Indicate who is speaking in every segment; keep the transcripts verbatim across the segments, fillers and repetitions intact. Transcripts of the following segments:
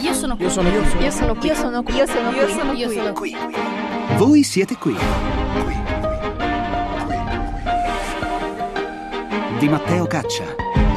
Speaker 1: Io sono qui.
Speaker 2: Io sono io.
Speaker 1: Io sono qui.
Speaker 3: Io sono qui. Io sono qui.
Speaker 1: Io sono
Speaker 3: Io
Speaker 1: qui.
Speaker 3: sono qui.
Speaker 2: Voi siete qui. Di Matteo Caccia.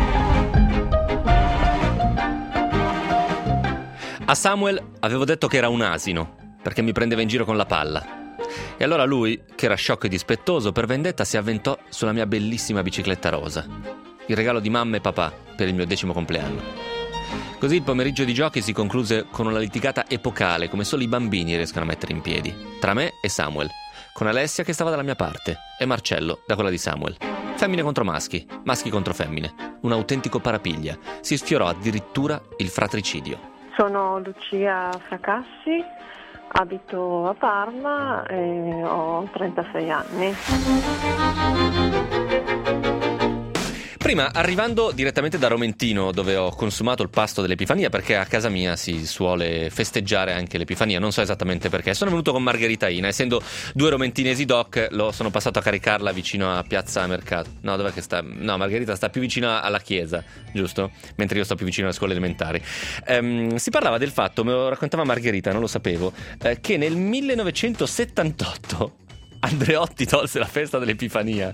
Speaker 4: A Samuel avevo detto che era un asino, perché mi prendeva in giro con la palla. E allora lui, che era sciocco e dispettoso, per vendetta si avventò sulla mia bellissima bicicletta rosa, il regalo di mamma e papà per il mio decimo compleanno. Così il pomeriggio di giochi si concluse con una litigata epocale, come solo i bambini riescono a mettere in piedi, tra me e Samuel, con Alessia che stava dalla mia parte e Marcello da quella di Samuel. Femmine contro maschi, maschi contro femmine, un autentico parapiglia. Si sfiorò addirittura il fratricidio.
Speaker 5: Sono Lucia Fracassi, abito a Parma e ho trentasei anni.
Speaker 4: Prima, arrivando direttamente da Romentino, dove ho consumato il pasto dell'Epifania, perché a casa mia si suole festeggiare anche l'Epifania, non so esattamente perché. Sono venuto con Margherita Ina, essendo due romentinesi doc, lo sono passato a caricarla vicino a Piazza Mercato. No, dov'è che sta? No, Margherita sta più vicino alla chiesa, giusto? Mentre io sto più vicino alle scuole elementari. Ehm, si parlava del fatto, me lo raccontava Margherita, non lo sapevo, eh, che nel millenovecentosettantotto Andreotti tolse la festa dell'Epifania.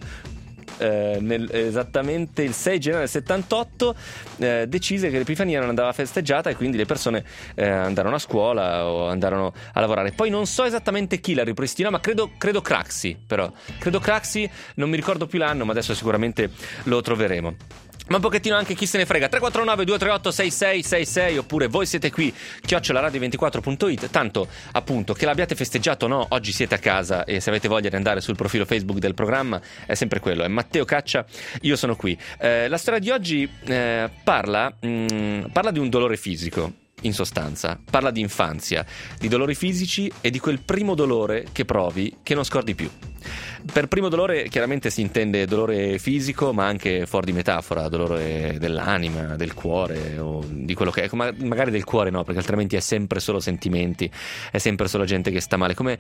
Speaker 4: Eh, nel, esattamente il sei gennaio del settantotto eh, decise che l'Epifania non andava festeggiata e quindi le persone eh, andarono a scuola o andarono a lavorare. Poi non so esattamente chi la ripristinò, ma credo, credo Craxi, però credo Craxi, non mi ricordo più l'anno, ma adesso sicuramente lo troveremo. Ma un pochettino anche chi se ne frega. Tre quattro nove due tre otto sei sei sei sei oppure voi siete qui chiocciola radio ventiquattro punto it. Tanto appunto che l'abbiate festeggiato o no, oggi siete a casa e se avete voglia di andare sul profilo Facebook del programma è sempre quello, è Matteo Caccia, io sono qui. eh, La storia di oggi eh, parla, mh, parla di un dolore fisico. In sostanza, parla di infanzia, di dolori fisici e di quel primo dolore che provi che non scordi più. Per primo dolore chiaramente si intende dolore fisico, ma anche fuori di metafora, dolore dell'anima, del cuore o di quello che è, ma magari del cuore no, perché altrimenti è sempre solo sentimenti, è sempre solo gente che sta male. Come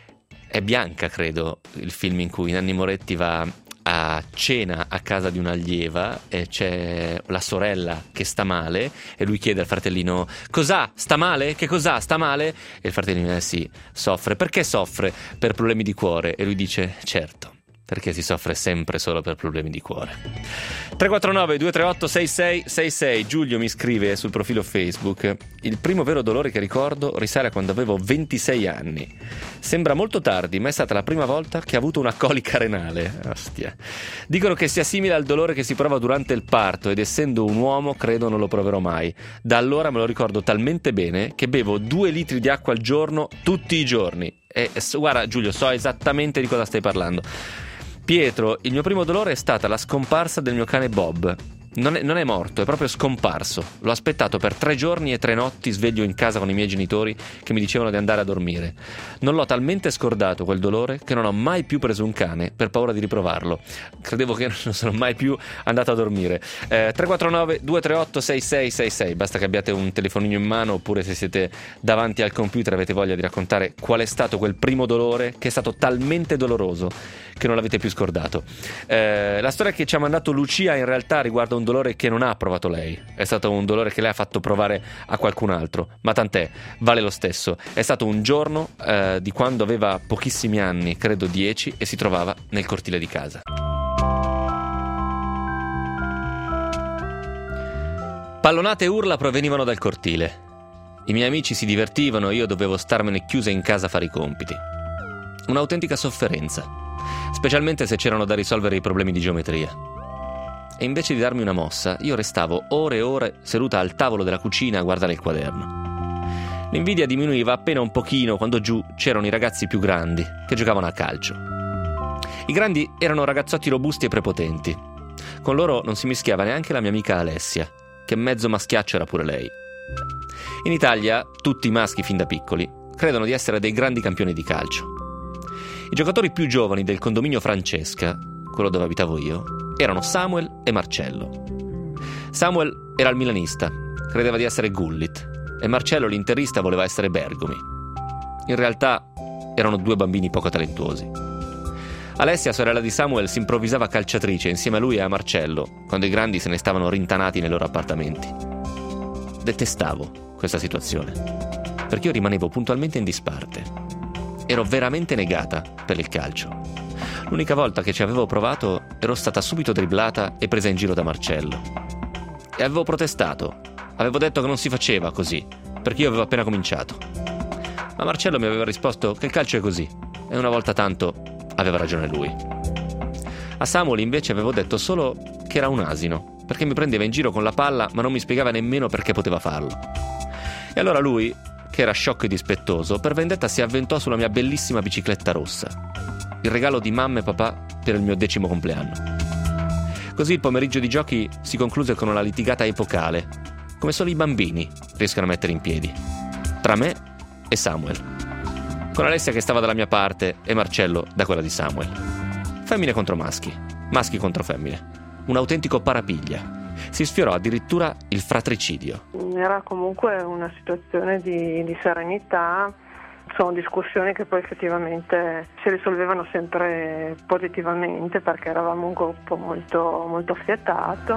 Speaker 4: è Bianca, credo, il film in cui Nanni Moretti va a cena a casa di un'allieva e c'è la sorella che sta male e lui chiede al fratellino: cos'ha? Sta male? Che cos'ha? Sta male? E il fratellino eh sì, soffre. Perché soffre? Per problemi di cuore. E lui dice: certo, perché si soffre sempre solo per problemi di cuore. Tre quattro nove due tre otto sei sei sei sei. Giulio mi scrive sul profilo Facebook: il primo vero dolore che ricordo risale a quando avevo ventisei anni. Sembra molto tardi, ma è stata la prima volta che ho avuto una colica renale. Ostia. Dicono che sia simile al dolore che si prova durante il parto ed essendo un uomo credo non lo proverò mai. Da allora me lo ricordo talmente bene che bevo due litri di acqua al giorno tutti i giorni. E guarda Giulio, so esattamente di cosa stai parlando. Pietro, il mio primo dolore è stata la scomparsa del mio cane Bob. Non è, non è morto, è proprio scomparso. L'ho aspettato per tre giorni e tre notti sveglio in casa con i miei genitori che mi dicevano di andare a dormire. Non l'ho talmente scordato quel dolore che non ho mai più preso un cane per paura di riprovarlo. Credevo che non sono mai più andato a dormire. eh, tre quattro nove due tre otto sei sei sei sei. Basta che abbiate un telefonino in mano oppure se siete davanti al computer avete voglia di raccontare qual è stato quel primo dolore che è stato talmente doloroso che non l'avete più scordato. eh, La storia che ci ha mandato Lucia in realtà riguarda un dolore che non ha provato lei, è stato un dolore che lei ha fatto provare a qualcun altro, ma tant'è, vale lo stesso. È stato un giorno eh, di quando aveva pochissimi anni, credo dieci, e si trovava nel cortile di casa. Pallonate e urla provenivano dal cortile. I miei amici si divertivano e io dovevo starmene chiusa in casa a fare i compiti. Un'autentica sofferenza, specialmente se c'erano da risolvere i problemi di geometria. E invece di darmi una mossa, io restavo ore e ore seduta al tavolo della cucina a guardare il quaderno. L'invidia diminuiva appena un pochino quando giù c'erano i ragazzi più grandi che giocavano a calcio. I grandi erano ragazzotti robusti e prepotenti. Con loro non si mischiava neanche la mia amica Alessia, che mezzo maschiaccio era pure lei. In Italia, tutti i maschi fin da piccoli credono di essere dei grandi campioni di calcio. I giocatori più giovani del condominio Francesca, quello dove abitavo io, erano Samuel e Marcello. Samuel era il milanista, credeva di essere Gullit, e Marcello l'interista voleva essere Bergomi. In realtà erano due bambini poco talentuosi. Alessia, sorella di Samuel, si improvvisava calciatrice insieme a lui e a Marcello, quando i grandi se ne stavano rintanati nei loro appartamenti. Detestavo questa situazione, perché io rimanevo puntualmente in disparte. Ero veramente negata per il calcio. L'unica volta che ci avevo provato ero stata subito dribblata e presa in giro da Marcello. E avevo protestato, avevo detto che non si faceva così, perché io avevo appena cominciato. Ma Marcello mi aveva risposto che il calcio è così, e una volta tanto aveva ragione lui. A Samuel invece avevo detto solo che era un asino, perché mi prendeva in giro con la palla ma non mi spiegava nemmeno perché poteva farlo. E allora lui, che era sciocco e dispettoso, per vendetta si avventò sulla mia bellissima bicicletta rossa, il regalo di mamma e papà per il mio decimo compleanno. Così il pomeriggio di giochi si concluse con una litigata epocale, come solo i bambini riescono a mettere in piedi, tra me e Samuel, con Alessia che stava dalla mia parte e Marcello da quella di Samuel. Femmine contro maschi, maschi contro femmine, un autentico parapiglia. Si sfiorò addirittura il fratricidio.
Speaker 5: Era comunque una situazione di, di serenità. Sono discussioni che poi effettivamente si risolvevano sempre positivamente, perché eravamo un gruppo molto, molto affiatato.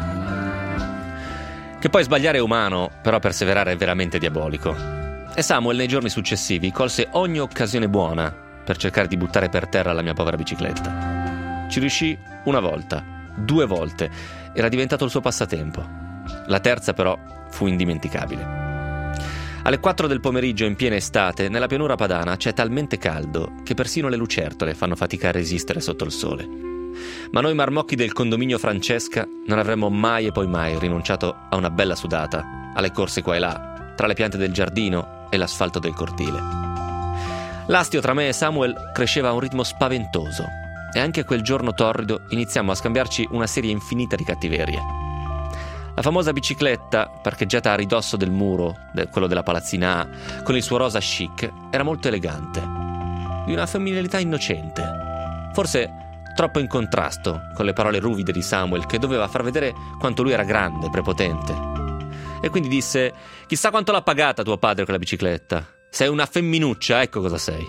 Speaker 4: Che poi sbagliare è umano, però perseverare è veramente diabolico. E Samuel nei giorni successivi colse ogni occasione buona per cercare di buttare per terra la mia povera bicicletta. Ci riuscì una volta, due volte, era diventato il suo passatempo. La terza però fu indimenticabile. Alle quattro del pomeriggio in piena estate, nella pianura padana c'è talmente caldo che persino le lucertole fanno fatica a resistere sotto il sole. Ma noi marmocchi del condominio Francesca non avremmo mai e poi mai rinunciato a una bella sudata, alle corse qua e là, tra le piante del giardino e l'asfalto del cortile. L'astio tra me e Samuel cresceva a un ritmo spaventoso e anche quel giorno torrido iniziamo a scambiarci una serie infinita di cattiverie. La famosa bicicletta, parcheggiata a ridosso del muro, quello della palazzina A, con il suo rosa chic, era molto elegante, di una femminilità innocente, forse troppo in contrasto con le parole ruvide di Samuel, che doveva far vedere quanto lui era grande, prepotente. E quindi disse: chissà quanto l'ha pagata tuo padre quella bicicletta, sei una femminuccia, ecco cosa sei.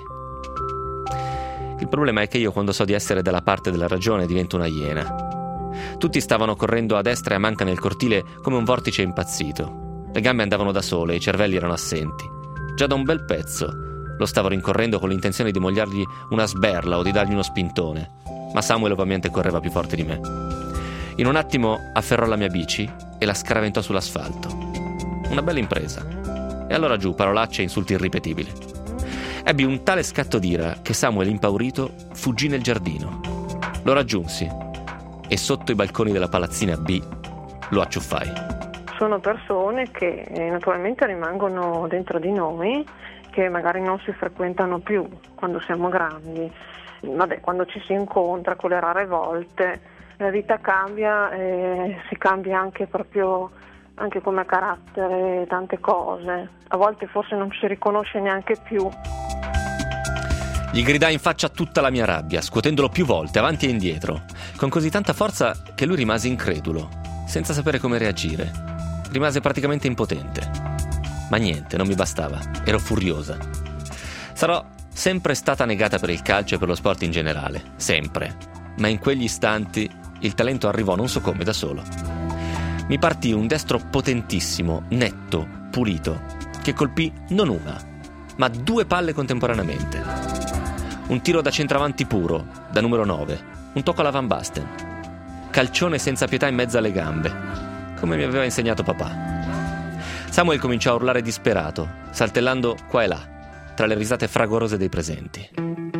Speaker 4: Il problema è che io, quando so di essere dalla parte della ragione, divento una iena. Tutti stavano correndo a destra e a manca nel cortile come un vortice impazzito. Le gambe andavano da sole, i cervelli erano assenti. Già da un bel pezzo lo stavo rincorrendo con l'intenzione di mogliargli una sberla o di dargli uno spintone, ma Samuel ovviamente correva più forte di me. In un attimo afferrò la mia bici e la scaraventò sull'asfalto. Una bella impresa. E allora giù, parolacce e insulti irripetibili. Ebbi un tale scatto d'ira che Samuel, impaurito, fuggì nel giardino. Lo raggiunsi e sotto i balconi della palazzina B lo acciuffai.
Speaker 5: Sono persone che eh, naturalmente rimangono dentro di noi, che magari non si frequentano più quando siamo grandi. Vabbè, quando ci si incontra, con le rare volte, la vita cambia e si cambia anche proprio anche come carattere, tante cose. A volte forse non ci si riconosce neanche più.
Speaker 4: Gli gridai in faccia tutta la mia rabbia, scuotendolo più volte, avanti e indietro, con così tanta forza che lui rimase incredulo, senza sapere come reagire. Rimase praticamente impotente. Ma niente, non mi bastava, ero furiosa. Sarò sempre stata negata per il calcio e per lo sport in generale, sempre. Ma in quegli istanti il talento arrivò non so come, da solo. Mi partì un destro potentissimo, netto, pulito, che colpì non una, ma due palle contemporaneamente. Un tiro da centravanti puro, da numero nove, un tocco alla Van Basten. Calcione senza pietà in mezzo alle gambe, come mi aveva insegnato papà. Samuel cominciò a urlare disperato, saltellando qua e là, tra le risate fragorose dei presenti.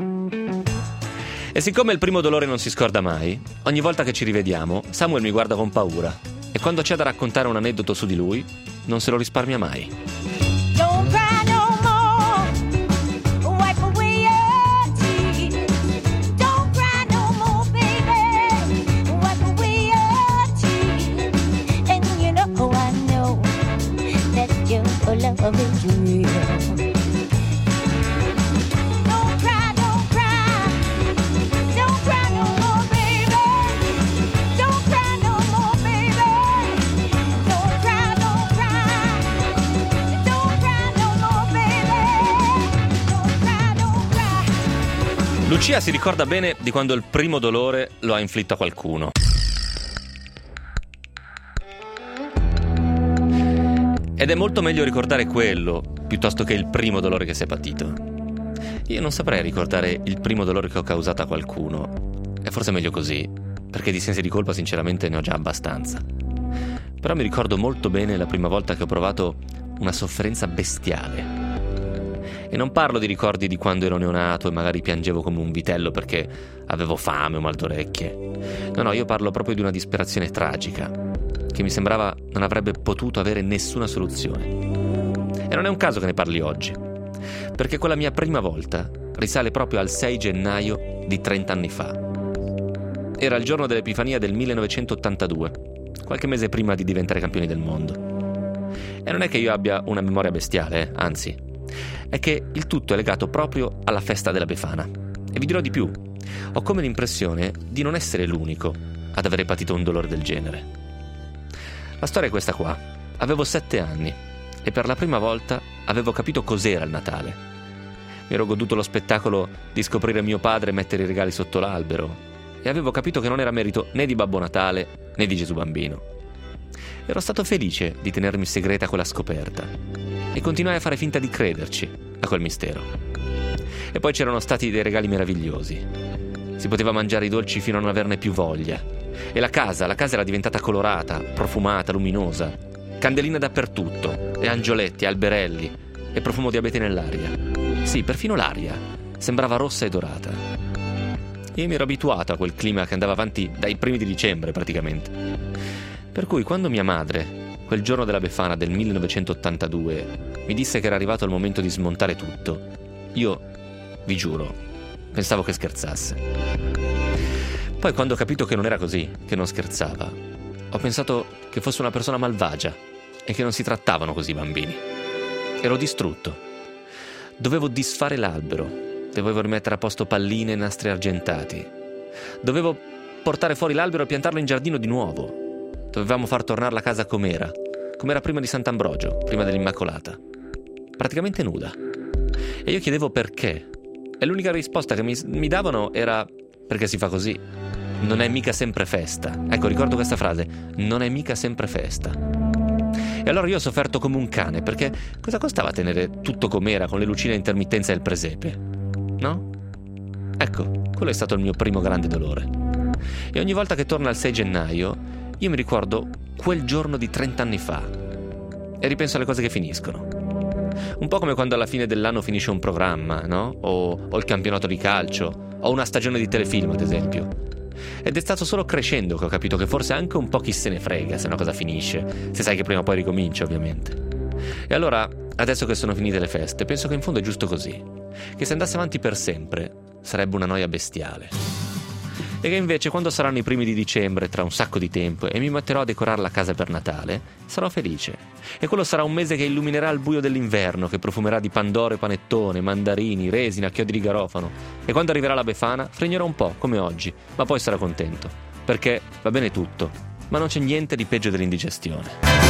Speaker 4: E siccome il primo dolore non si scorda mai, ogni volta che ci rivediamo, Samuel mi guarda con paura, e quando c'è da raccontare un aneddoto su di lui, non se lo risparmia mai.
Speaker 1: Love is real. Don't cry, don't cry, don't cry no more, baby. Don't cry no more, baby. Don't cry, don't cry, don't cry no more, baby. Don't cry, don't cry.
Speaker 4: Lucia si ricorda bene di quando il primo dolore lo ha inflitto a qualcuno. Ed è molto meglio ricordare quello piuttosto che il primo dolore che si è patito. Io non saprei ricordare il primo dolore che ho causato a qualcuno. È forse meglio così, perché di sensi di colpa sinceramente ne ho già abbastanza. Però mi ricordo molto bene la prima volta che ho provato una sofferenza bestiale. E non parlo di ricordi di quando ero neonato e magari piangevo come un vitello perché avevo fame o mal d'orecchie. No, no, io parlo proprio di una disperazione tragica, che mi sembrava non avrebbe potuto avere nessuna soluzione. E non è un caso che ne parli oggi, perché quella mia prima volta risale proprio al sei gennaio di trenta anni fa. Era il giorno dell'Epifania del millenovecentottantadue, qualche mese prima di diventare campioni del mondo. E non è che io abbia una memoria bestiale, eh? Anzi, è che il tutto è legato proprio alla festa della Befana. E vi dirò di più, ho come l'impressione di non essere l'unico ad avere patito un dolore del genere. La storia è questa qua. Avevo sette anni e per la prima volta avevo capito cos'era il Natale. Mi ero goduto lo spettacolo di scoprire mio padre mettere i regali sotto l'albero e avevo capito che non era merito né di Babbo Natale né di Gesù Bambino. Ero stato felice di tenermi segreta quella scoperta e continuai a fare finta di crederci a quel mistero. E poi c'erano stati dei regali meravigliosi. Si poteva mangiare i dolci fino a non averne più voglia. E la casa, la casa era diventata colorata, profumata, luminosa. Candeline dappertutto, e angioletti, alberelli, e profumo di abete nell'aria. Sì, perfino l'aria sembrava rossa e dorata. Io mi ero abituato a quel clima che andava avanti dai primi di dicembre praticamente. Per cui quando mia madre, quel giorno della Befana del millenovecentottantadue, mi disse che era arrivato il momento di smontare tutto, io, vi giuro, pensavo che scherzasse. Poi quando ho capito che non era così, che non scherzava, ho pensato che fosse una persona malvagia e che non si trattavano così i bambini. Ero distrutto. Dovevo disfare l'albero, dovevo rimettere a posto palline e nastri argentati. Dovevo portare fuori l'albero e piantarlo in giardino di nuovo. Dovevamo far tornare la casa com'era, com'era prima di Sant'Ambrogio, prima dell'Immacolata. Praticamente nuda. E io chiedevo perché. E l'unica risposta che mi, mi davano era perché si fa così. Non è mica sempre festa. Ecco, ricordo questa frase. Non è mica sempre festa. E allora io ho sofferto come un cane, perché cosa costava tenere tutto com'era con le lucine a intermittenza e il presepe? No? Ecco, quello è stato il mio primo grande dolore. E ogni volta che torna il sei gennaio io mi ricordo quel giorno di trenta anni fa e ripenso alle cose che finiscono. Un po' come quando alla fine dell'anno finisce un programma, no? O, o il campionato di calcio, o una stagione di telefilm, ad esempio. Ed è stato solo crescendo che ho capito che forse anche un po' chi se ne frega se una cosa finisce, se sai che prima o poi ricomincia, ovviamente. E allora, adesso che sono finite le feste, penso che in fondo è giusto così, che se andasse avanti per sempre sarebbe una noia bestiale. E che invece quando saranno i primi di dicembre, tra un sacco di tempo, e mi metterò a decorare la casa per Natale, sarò felice. E quello sarà un mese che illuminerà il buio dell'inverno, che profumerà di pandoro e panettone, mandarini, resina, chiodi di garofano. E quando arriverà la Befana, fregnerò un po', come oggi, ma poi sarò contento. Perché va bene tutto, ma non c'è niente di peggio dell'indigestione.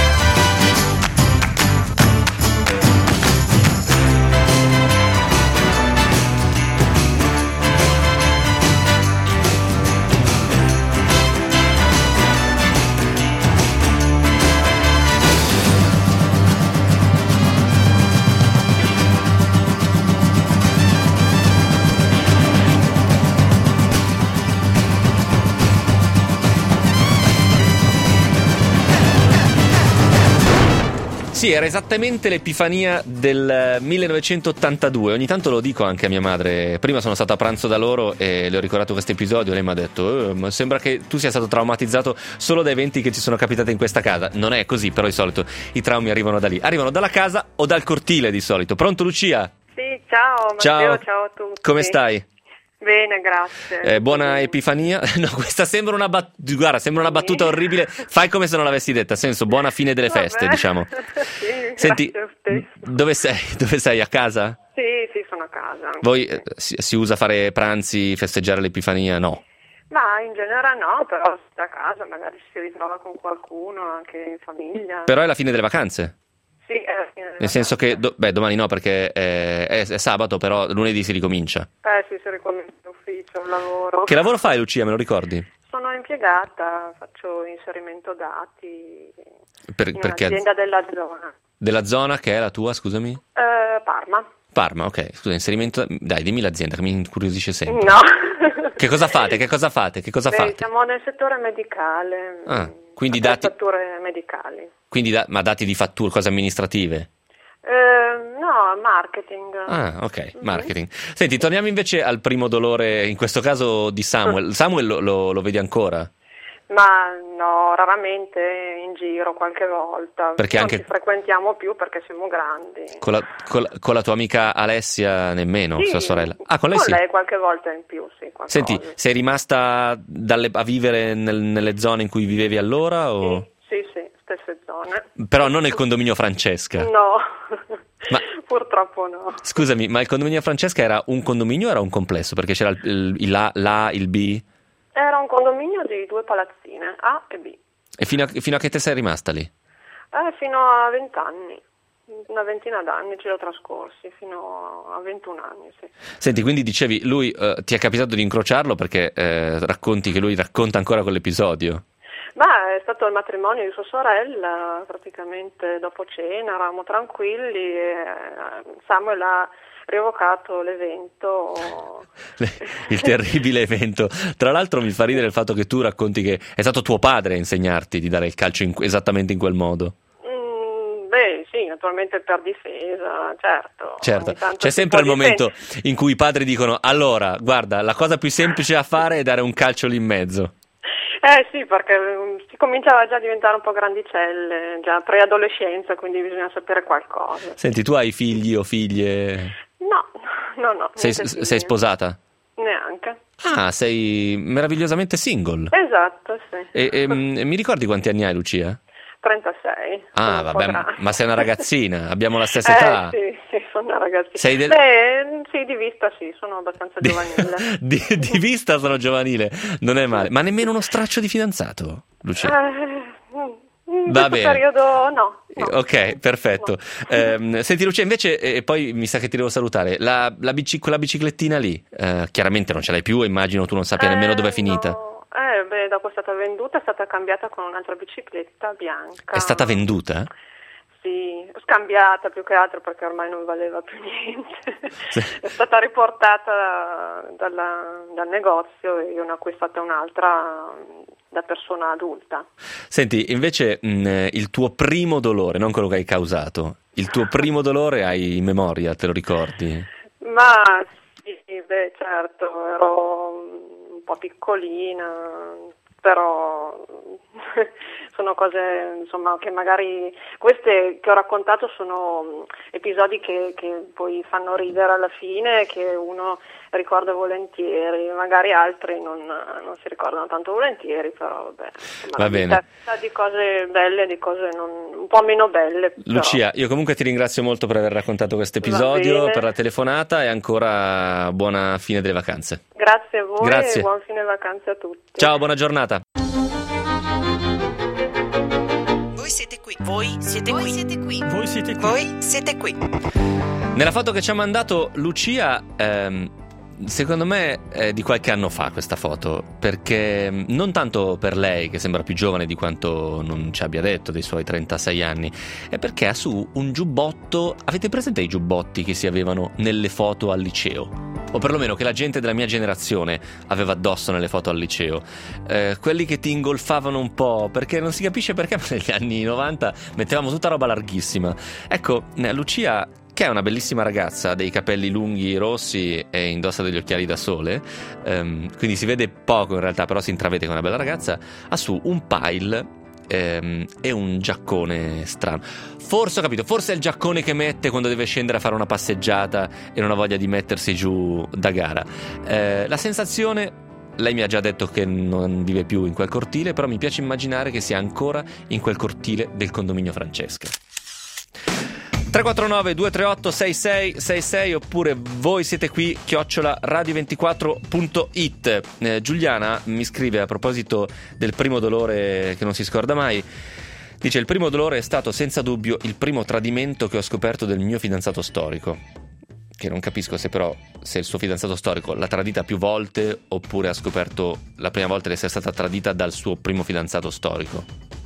Speaker 4: Sì, era esattamente l'Epifania del millenovecentottantadue. Ogni tanto lo dico anche a mia madre. Prima sono stato a pranzo da loro e le ho ricordato questo episodio. Lei mi ha detto: eh, ma sembra che tu sia stato traumatizzato solo da eventi che ci sono capitati in questa casa. Non è così, però di solito i traumi arrivano da lì. Arrivano dalla casa o dal cortile di solito. Pronto, Lucia?
Speaker 5: Sì, ciao Matteo,
Speaker 4: ciao,
Speaker 5: ciao a tutti.
Speaker 4: Come stai?
Speaker 5: Bene, grazie.
Speaker 4: Eh, buona Epifania. No, questa sembra una battuta. Guarda, sembra una battuta
Speaker 5: Sì.
Speaker 4: orribile. Fai come se non l'avessi detta. Senso, buona fine delle
Speaker 5: Vabbè.
Speaker 4: feste, diciamo.
Speaker 5: Sì,
Speaker 4: Senti,
Speaker 5: grazie lo stesso.
Speaker 4: dove sei? Dove sei? A casa?
Speaker 5: Sì, sì, sono a casa.
Speaker 4: Voi eh, si, si usa fare pranzi, festeggiare l'Epifania? No.
Speaker 5: Ma in genere no, però sta a casa, magari si ritrova con qualcuno, anche in famiglia.
Speaker 4: Però è la fine delle vacanze.
Speaker 5: Sì, è la fine della
Speaker 4: Nel senso che,
Speaker 5: vacanza.
Speaker 4: do- beh, domani no, perché è, è- è sabato, però lunedì si ricomincia.
Speaker 5: Eh sì, si ricomincia l'ufficio, il lavoro.
Speaker 4: Che lavoro fai, Lucia? Me lo ricordi?
Speaker 5: Sono impiegata, faccio inserimento dati.
Speaker 4: Per,
Speaker 5: in
Speaker 4: perché
Speaker 5: un'azienda della zona.
Speaker 4: Della zona che è la tua, scusami?
Speaker 5: Eh, Parma.
Speaker 4: Parma, ok. Scusa, inserimento. Dai, dimmi l'azienda che mi incuriosisce sempre.
Speaker 5: No.
Speaker 4: Che cosa fate? Che cosa fate? Che cosa
Speaker 5: Beh,
Speaker 4: fate?
Speaker 5: siamo nel settore medicale.
Speaker 4: Ah, quindi dati-
Speaker 5: fatture medicali.
Speaker 4: Quindi, da- ma dati di fatture, cose amministrative?
Speaker 5: Eh, no, marketing.
Speaker 4: Ah, ok, marketing. Senti, torniamo invece al primo dolore, in questo caso di Samuel. Samuel lo, lo- lo vedi ancora?
Speaker 5: Ma no, raramente in giro, qualche volta.
Speaker 4: Perché
Speaker 5: non
Speaker 4: anche-
Speaker 5: ci frequentiamo più perché siamo grandi.
Speaker 4: Con la, con la- con la tua amica Alessia nemmeno,
Speaker 5: Sì,
Speaker 4: sua sorella? Ah, con lei sì.
Speaker 5: qualche volta in più, sì. qualcosa.
Speaker 4: Senti, sei rimasta dalle- a vivere nel- nelle zone in cui vivevi allora? O...
Speaker 5: Sì, sì, sì, stesse zone.
Speaker 4: Però non nel condominio Francesca.
Speaker 5: No,
Speaker 4: Ma-
Speaker 5: purtroppo no.
Speaker 4: Scusami, ma il condominio Francesca era un condominio o era un complesso? Perché c'era il, il- il A, l'A, il B?
Speaker 5: Era un condominio di due palazzine, A e B.
Speaker 4: E fino a, fino a che te sei rimasta lì?
Speaker 5: Eh, fino a vent'anni, una ventina d'anni ce l'ho trascorsi, fino a ventuno anni, sì.
Speaker 4: Senti, quindi dicevi, lui eh, ti è capitato di incrociarlo perché eh, racconti che lui racconta ancora quell'episodio?
Speaker 5: Ma è stato il matrimonio di sua sorella, praticamente dopo cena, eravamo tranquilli e eh, Samuel ha rievocato l'evento.
Speaker 4: Il terribile evento. Tra l'altro mi fa ridere il fatto che tu racconti che è stato tuo padre a insegnarti di dare il calcio in- esattamente in quel modo.
Speaker 5: Mm, beh, sì, naturalmente per difesa, certo.
Speaker 4: Certo,
Speaker 5: Ogni tanto
Speaker 4: c'è
Speaker 5: si
Speaker 4: sempre il
Speaker 5: può
Speaker 4: momento
Speaker 5: difendere.
Speaker 4: in cui i padri dicono: allora, guarda, la cosa più semplice da fare è dare un calcio lì in mezzo.
Speaker 5: Eh sì, perché um, si cominciava già a diventare un po' grandicelle, già preadolescenza, quindi bisogna sapere qualcosa.
Speaker 4: Senti, tu hai figli o figlie?
Speaker 5: No, no, no.
Speaker 4: Sei,
Speaker 5: niente figli.
Speaker 4: sei sposata?
Speaker 5: Neanche.
Speaker 4: Ah, sei meravigliosamente single.
Speaker 5: Esatto, sì.
Speaker 4: E, e, mm, mi ricordi quanti anni hai, Lucia?
Speaker 5: trentasei.
Speaker 4: Ah,
Speaker 5: sono un po'
Speaker 4: vabbè,
Speaker 5: grande.
Speaker 4: ma sei una ragazzina, abbiamo la stessa età.
Speaker 5: Eh sì, sì, sono una ragazzina.
Speaker 4: Sei del-
Speaker 5: Beh, sì, di vista sì, sono abbastanza giovanile.
Speaker 4: di, di vista sono giovanile, non è male. Ma nemmeno uno straccio di fidanzato, Lucia?
Speaker 5: Eh, in
Speaker 4: Va
Speaker 5: questo
Speaker 4: bene.
Speaker 5: periodo no. no.
Speaker 4: Ok, perfetto.
Speaker 5: No.
Speaker 4: Ehm, senti Lucia, invece, e poi mi sa che ti devo salutare, la, la bici- quella biciclettina lì, eh, chiaramente non ce l'hai più, immagino tu non sappia nemmeno
Speaker 5: Eh,
Speaker 4: dove è finita.
Speaker 5: no. Eh, beh, dopo è stata venduta, è stata cambiata con un'altra bicicletta bianca.
Speaker 4: È stata venduta?
Speaker 5: Sì, scambiata più che altro perché ormai non valeva più niente.
Speaker 4: Sì.
Speaker 5: È stata riportata dalla- dal negozio e io ne ho acquistata un'altra da persona adulta.
Speaker 4: Senti, invece mh, il tuo primo dolore, non quello che hai causato, il tuo primo dolore hai in memoria, te lo ricordi?
Speaker 5: Ma sì, beh, certo, ero un po' piccolina, però sono cose, insomma, che magari queste che ho raccontato sono episodi che, che poi fanno ridere alla fine, che uno ricorda volentieri, magari altri non, non si ricordano tanto volentieri, però vabbè, insomma,
Speaker 4: Va
Speaker 5: la
Speaker 4: bene.
Speaker 5: vita sa di cose belle e di cose non- un po' meno belle. però.
Speaker 4: Lucia, io comunque ti ringrazio molto per aver raccontato questo
Speaker 5: Va
Speaker 4: episodio,
Speaker 5: bene.
Speaker 4: per la telefonata e ancora buona fine delle vacanze.
Speaker 5: Grazie a voi
Speaker 4: Grazie.
Speaker 5: e buon fine vacanze a tutti.
Speaker 4: Ciao, buona giornata.
Speaker 3: Voi siete qui. Voi siete
Speaker 6: Voi
Speaker 3: qui.
Speaker 6: siete qui.
Speaker 3: Voi siete qui. Voi siete qui.
Speaker 4: Nella foto che ci ha mandato Lucia, ehm, secondo me è di qualche anno fa questa foto, perché mh, non tanto per lei, che sembra più giovane di quanto non ci abbia detto, dei suoi trentasei anni, è perché ha su un giubbotto. Avete presente i giubbotti che si avevano nelle foto al liceo? O perlomeno che la gente della mia generazione aveva addosso nelle foto al liceo, eh, quelli che ti ingolfavano un po', perché non si capisce perché, ma negli anni novanta mettevamo tutta roba larghissima. Ecco, eh, Lucia, che è una bellissima ragazza, ha dei capelli lunghi rossi e indossa degli occhiali da sole, ehm, quindi si vede poco in realtà, però si intravede che è una bella ragazza, ha su un pile ehm, e un giaccone strano. Forse ho capito, forse è il giaccone che mette quando deve scendere a fare una passeggiata e non ha voglia di mettersi giù da gara. Eh, la sensazione, lei mi ha già detto che non vive più in quel cortile, però mi piace immaginare che sia ancora in quel cortile del condominio Francesca. tre quattro nove due tre otto sei sei sei sei oppure voi siete qui chiocciola radio ventiquattro punto it. eh, Giuliana mi scrive a proposito del primo dolore che non si scorda mai, dice: il primo dolore è stato senza dubbio il primo tradimento che ho scoperto del mio fidanzato storico, che non capisco se però se il suo fidanzato storico l'ha tradita più volte oppure ha scoperto la prima volta di essere stata tradita dal suo primo fidanzato storico.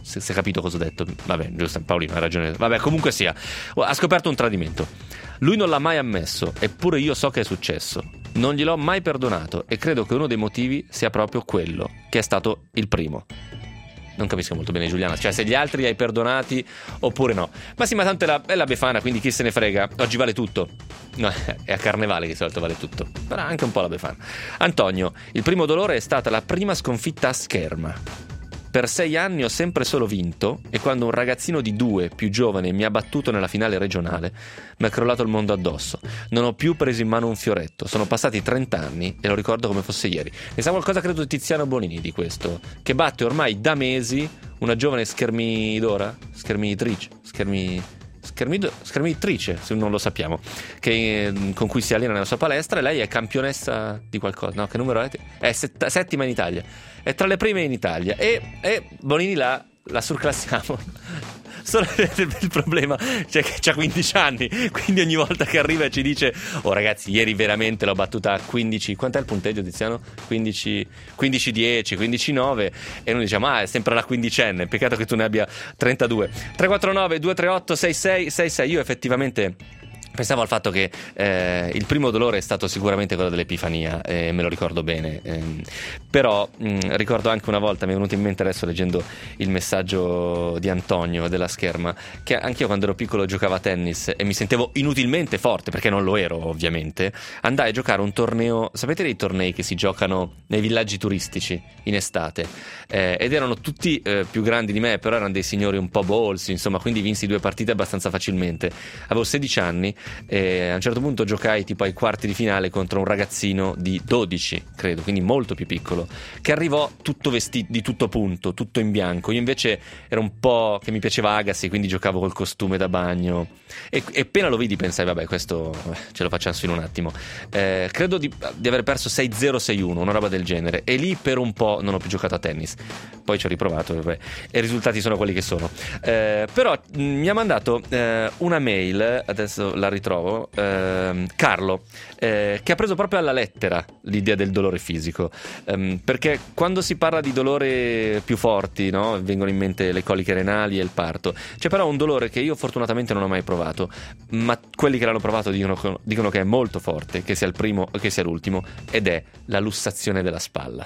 Speaker 4: se si è capito cosa ho detto. Vabbè, giusto, Paolino ha ragione. Vabbè, comunque sia, ha scoperto un tradimento. Lui non l'ha mai ammesso, eppure io so che è successo. Non gliel'ho mai perdonato e credo che uno dei motivi sia proprio quello, che è stato il primo. Non capisco molto bene, Giuliana, cioè se gli altri li hai perdonati oppure no. Ma sì, ma tanto è la, è la Befana, quindi chi se ne frega. Oggi vale tutto. No, è a Carnevale che di solito vale tutto, però anche un po' la Befana. Antonio, il primo dolore è stata la prima sconfitta a scherma. Per sei anni ho sempre solo vinto e quando un ragazzino di due, più giovane, mi ha battuto nella finale regionale, mi è crollato il mondo addosso. Non ho più preso in mano un fioretto. Sono passati trenta anni e lo ricordo come fosse ieri. Ne sa qualcosa, credo, di Tiziano Bonini di questo, che batte ormai da mesi una giovane schermidora, schermitrice, schermi... Schermido, schermitrice, se non lo sappiamo, che, con cui si allena nella sua palestra, e lei è campionessa di qualcosa. No, che numero è? È setta, settima in Italia, è tra le prime in Italia, e, e Bonini la, la surclassiamo. Solo il problema, cioè, che c'ha quindici anni, quindi ogni volta che arriva ci dice: oh ragazzi, ieri veramente l'ho battuta a quindici. Quant'è il punteggio, Tiziano? quindici, quindici dieci, quindici nove. E noi diciamo: ah, è sempre la quindicenne, peccato che tu ne abbia trentadue. Tre quattro nove due tre otto sei sei sei sei. Io effettivamente pensavo al fatto che eh, il primo dolore è stato sicuramente quello dell'Epifania, e eh, me lo ricordo bene, eh, però mh, ricordo anche una volta, mi è venuto in mente adesso leggendo il messaggio di Antonio della Scherma, che anch'io quando ero piccolo giocavo a tennis e mi sentivo inutilmente forte, perché non lo ero ovviamente. Andai a giocare un torneo, sapete dei tornei che si giocano nei villaggi turistici in estate, eh, ed erano tutti eh, più grandi di me, però erano dei signori un po' bolsi, insomma, quindi vinsi due partite abbastanza facilmente. Avevo sedici anni e a un certo punto giocai tipo ai quarti di finale contro un ragazzino di dodici, credo, quindi molto più piccolo, che arrivò tutto vestito di tutto punto, tutto in bianco. Io invece ero un po' che mi piaceva Agassi, quindi giocavo col costume da bagno, e, e appena lo vidi pensai: vabbè, questo ce lo facciamo su in un attimo. eh, credo di, di aver perso sei zero sei uno, una roba del genere, e lì per un po' non ho più giocato a tennis. Poi ci ho riprovato, vabbè, e i risultati sono quelli che sono. eh, però mh, mi ha mandato eh, una mail, adesso la ritrovo, eh, Carlo, eh, che ha preso proprio alla lettera l'idea del dolore fisico, ehm, perché quando si parla di dolore più forti, no, vengono in mente le coliche renali e il parto. C'è però un dolore che io fortunatamente non ho mai provato, ma quelli che l'hanno provato dicono, dicono che è molto forte, che sia il primo o che sia l'ultimo, ed è la lussazione della spalla.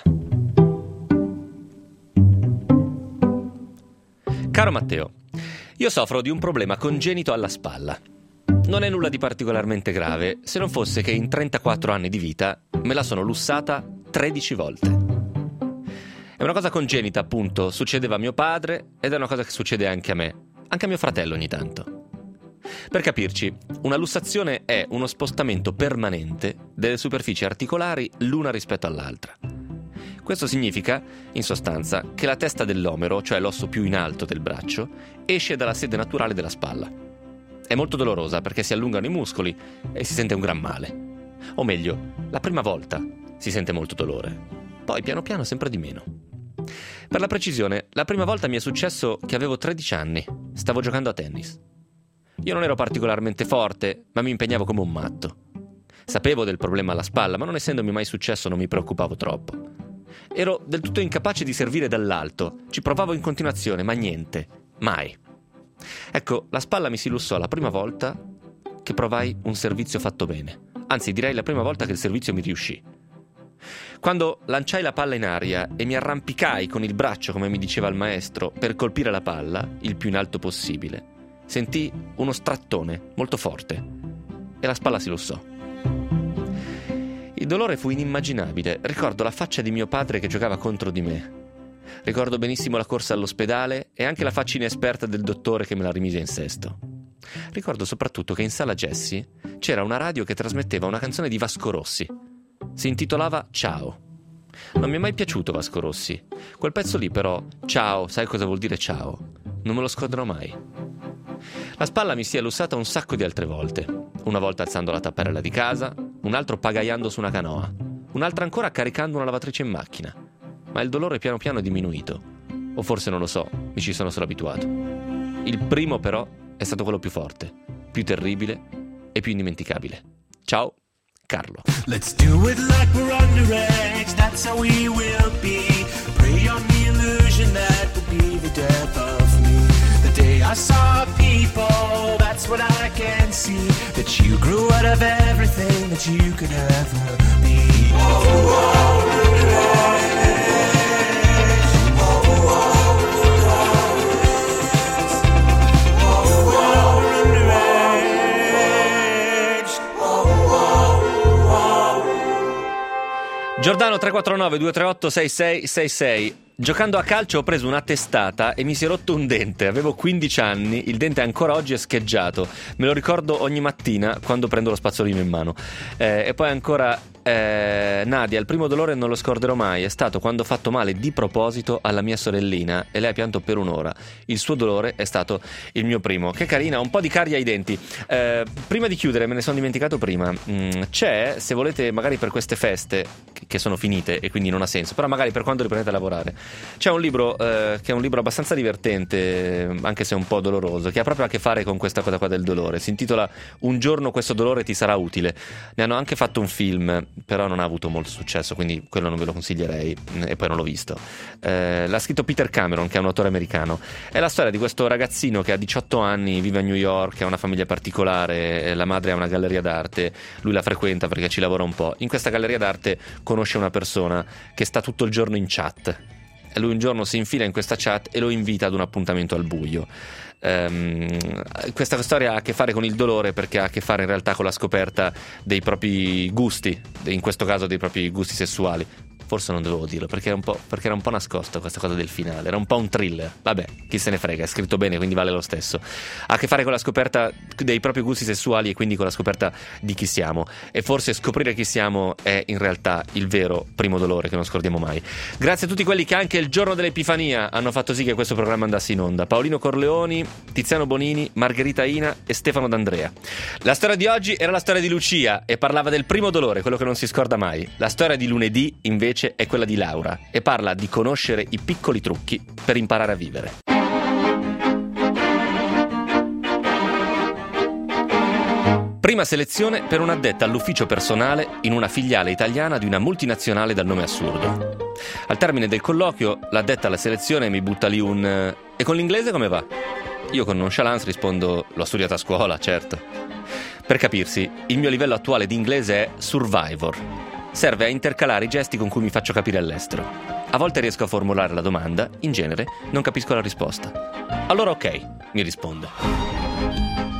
Speaker 4: Caro Matteo, io soffro di un problema congenito alla spalla. Non è nulla di particolarmente grave, se non fosse che in trentaquattro anni di vita me la sono lussata tredici volte. È una cosa congenita, appunto, succedeva a mio padre ed è una cosa che succede anche a me, anche a mio fratello ogni tanto. Per capirci, una lussazione è uno spostamento permanente delle superfici articolari l'una rispetto all'altra. Questo significa, in sostanza, che la testa dell'omero, cioè l'osso più in alto del braccio, esce dalla sede naturale della spalla. È molto dolorosa perché si allungano i muscoli e si sente un gran male. O meglio, la prima volta si sente molto dolore, poi piano piano sempre di meno. Per la precisione, la prima volta mi è successo che avevo tredici anni, stavo giocando a tennis. Io non ero particolarmente forte, ma mi impegnavo come un matto. Sapevo del problema alla spalla, ma non essendomi mai successo non mi preoccupavo troppo. Ero del tutto incapace di servire dall'alto, ci provavo in continuazione, ma niente, mai. Ecco, la spalla mi si lussò la prima volta che provai un servizio fatto bene. Anzi, direi la prima volta che il servizio mi riuscì. Quando lanciai la palla in aria e mi arrampicai con il braccio, come mi diceva il maestro, per colpire la palla il più in alto possibile, sentii uno strattone molto forte e la spalla si lussò. Il dolore fu inimmaginabile. Ricordo la faccia di mio padre che giocava contro di me. Ricordo benissimo la corsa all'ospedale e anche la faccia inesperta del dottore che me la rimise in sesto. Ricordo soprattutto che in sala Gessi c'era una radio che trasmetteva una canzone di Vasco Rossi. Si intitolava Ciao. Non mi è mai piaciuto Vasco Rossi. Quel pezzo lì però, ciao, sai cosa vuol dire ciao? Non me lo scorderò mai. La spalla mi si è lussata un sacco di altre volte. Una volta alzando la tapparella di casa, un altro pagaiando su una canoa, un'altra ancora caricando una lavatrice in macchina. Ma il dolore piano piano è diminuito. O forse non lo so, mi ci sono solo abituato. Il primo però è stato quello più forte, più terribile e più indimenticabile. Ciao, Carlo.
Speaker 6: Let's do it like we're underage, that's how we will be. Prey on the illusion that we'll be the death of I saw people, that's what I can see. That you grew out of everything that you could ever be.
Speaker 4: Giordano tre quattro nove due tre otto sei sei sei sei. Giocando a calcio ho preso una testata e mi si è rotto un dente. Avevo quindici anni, il dente ancora oggi è scheggiato. Me lo ricordo ogni mattina quando prendo lo spazzolino in mano. Eh, e poi ancora eh, Nadia, il primo dolore non lo scorderò mai. È stato quando ho fatto male di proposito alla mia sorellina e lei ha pianto per un'ora. Il suo dolore è stato il mio primo. Che carina, un po' di carie ai denti. Eh, prima di chiudere, me ne sono dimenticato prima. Mm, c'è, se volete, magari per queste feste che sono finite e quindi non ha senso, però magari per quando riprendete a lavorare, c'è un libro eh, che è un libro abbastanza divertente, anche se un po' doloroso, che ha proprio a che fare con questa cosa qua del dolore. Si intitola Un giorno questo dolore ti sarà utile. Ne hanno anche fatto un film, però non ha avuto molto successo, quindi quello non ve lo consiglierei, e poi non l'ho visto. Eh, l'ha scritto Peter Cameron, che è un autore americano. È la storia di questo ragazzino che ha diciotto anni, vive a New York, ha una famiglia particolare, la madre ha una galleria d'arte, lui la frequenta perché ci lavora un po'. In questa galleria d'arte conosce una persona che sta tutto il giorno in chat. E lui un giorno si infila in questa chat e lo invita ad un appuntamento al buio. Um, questa storia ha a che fare con il dolore perché ha a che fare in realtà con la scoperta dei propri gusti, in questo caso dei propri gusti sessuali. Forse non dovevo dirlo perché era un po', perché era un po' nascosto questa cosa del finale, era un po' un thriller. Vabbè, chi se ne frega, è scritto bene, quindi vale lo stesso. Ha a che fare con la scoperta dei propri gusti sessuali e quindi con la scoperta di chi siamo. E forse scoprire chi siamo è in realtà il vero primo dolore che non scordiamo mai. Grazie a tutti quelli che anche il giorno dell'Epifania hanno fatto sì che questo programma andasse in onda: Paolino Corleoni, Tiziano Bonini, Margherita Ina e Stefano D'Andrea. La storia di oggi era la storia di Lucia e parlava del primo dolore, quello che non si scorda mai. La storia di lunedì invece è quella di Laura e parla di conoscere i piccoli trucchi per imparare a vivere. Prima selezione per un'addetta all'ufficio personale in una filiale italiana di una multinazionale dal nome assurdo. Al termine del colloquio, l'addetta alla selezione mi butta lì un "e con l'inglese come va?". Io con nonchalance rispondo "l'ho studiato a scuola, certo". Per capirsi, il mio livello attuale di inglese è Survivor. Serve a intercalare i gesti con cui mi faccio capire all'estero. A volte riesco a formulare la domanda, in genere non capisco la risposta. Allora ok, mi risponde.